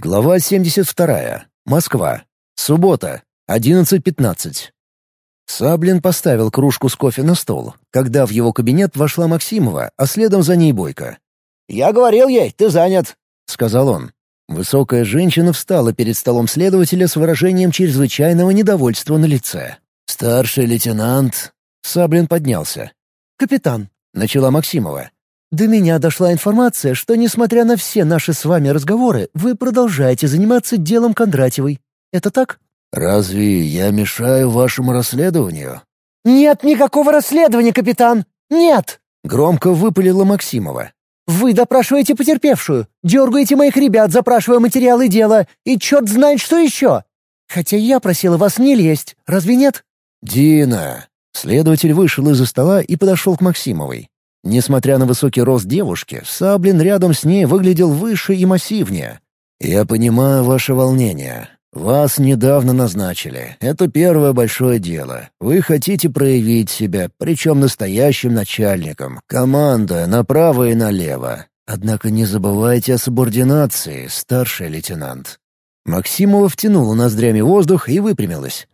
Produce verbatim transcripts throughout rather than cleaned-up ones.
Глава семьдесят вторая. Москва. Суббота. одиннадцать пятнадцать. Саблин поставил кружку с кофе на стол, когда в его кабинет вошла Максимова, а следом за ней Бойко. «Я говорил ей, ты занят», — сказал он. Высокая женщина встала перед столом следователя с выражением чрезвычайного недовольства на лице. «Старший лейтенант...» Саблин поднялся. «Капитан», — начала Максимова. «до меня дошла информация, что, несмотря на все наши с вами разговоры, вы продолжаете заниматься делом Кондратьевой. Это так?» «Разве я мешаю вашему расследованию?» «Нет никакого расследования, капитан! Нет!» — громко выпалила Максимова. «Вы допрашиваете потерпевшую, дергаете моих ребят, запрашивая материалы дела, и черт знает что еще! Хотя я просила вас не лезть, разве нет?» «Дина!» Следователь вышел из-за стола и подошел к Максимовой. Несмотря на высокий рост девушки, Саблин рядом с ней выглядел выше и массивнее. «Я понимаю ваше волнение. Вас недавно назначили. Это первое большое дело. Вы хотите проявить себя, причем настоящим начальником, командуя направо и налево. Однако не забывайте о субординации, старший лейтенант». Максимова втянула ноздрями воздух и выпрямилась.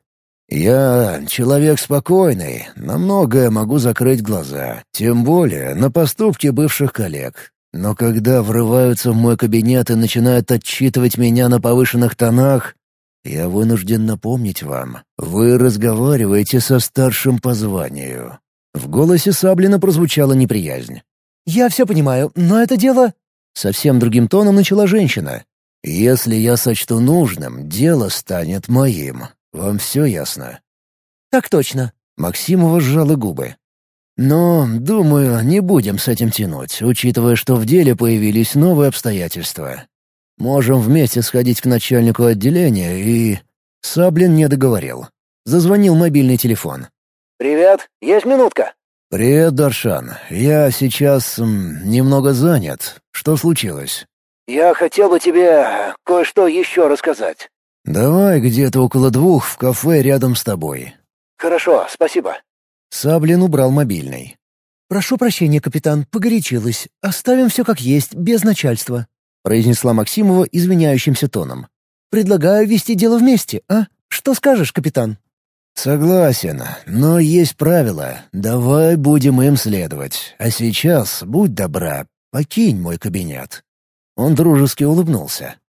«Я человек спокойный, на многое могу закрыть глаза, тем более на поступки бывших коллег. Но когда врываются в мой кабинет и начинают отчитывать меня на повышенных тонах, я вынужден напомнить вам, вы разговариваете со старшим по званию». В голосе Саблина прозвучала неприязнь. «Я все понимаю, но это дело...» Совсем другим тоном начала женщина. «Если я сочту нужным, дело станет моим. Вам все ясно?» «Так точно». Максимова сжала губы. «Но, думаю, не будем с этим тянуть, учитывая, что в деле появились новые обстоятельства. Можем вместе сходить к начальнику отделения и...» Саблин не договорил. Зазвонил мобильный телефон. «Привет, есть минутка?» «Привет, Даршан. Я сейчас м, немного занят. Что случилось?» «Я хотел бы тебе кое-что еще рассказать». «Давай где-то около двух в кафе рядом с тобой». «Хорошо, спасибо». Саблин убрал мобильный. «Прошу прощения, капитан, погорячилась. Оставим все как есть, без начальства», — произнесла Максимова извиняющимся тоном. «Предлагаю вести дело вместе, а? Что скажешь, капитан?» «Согласен, но есть правила. Давай будем им следовать. А сейчас, будь добра, покинь мой кабинет». Он дружески улыбнулся.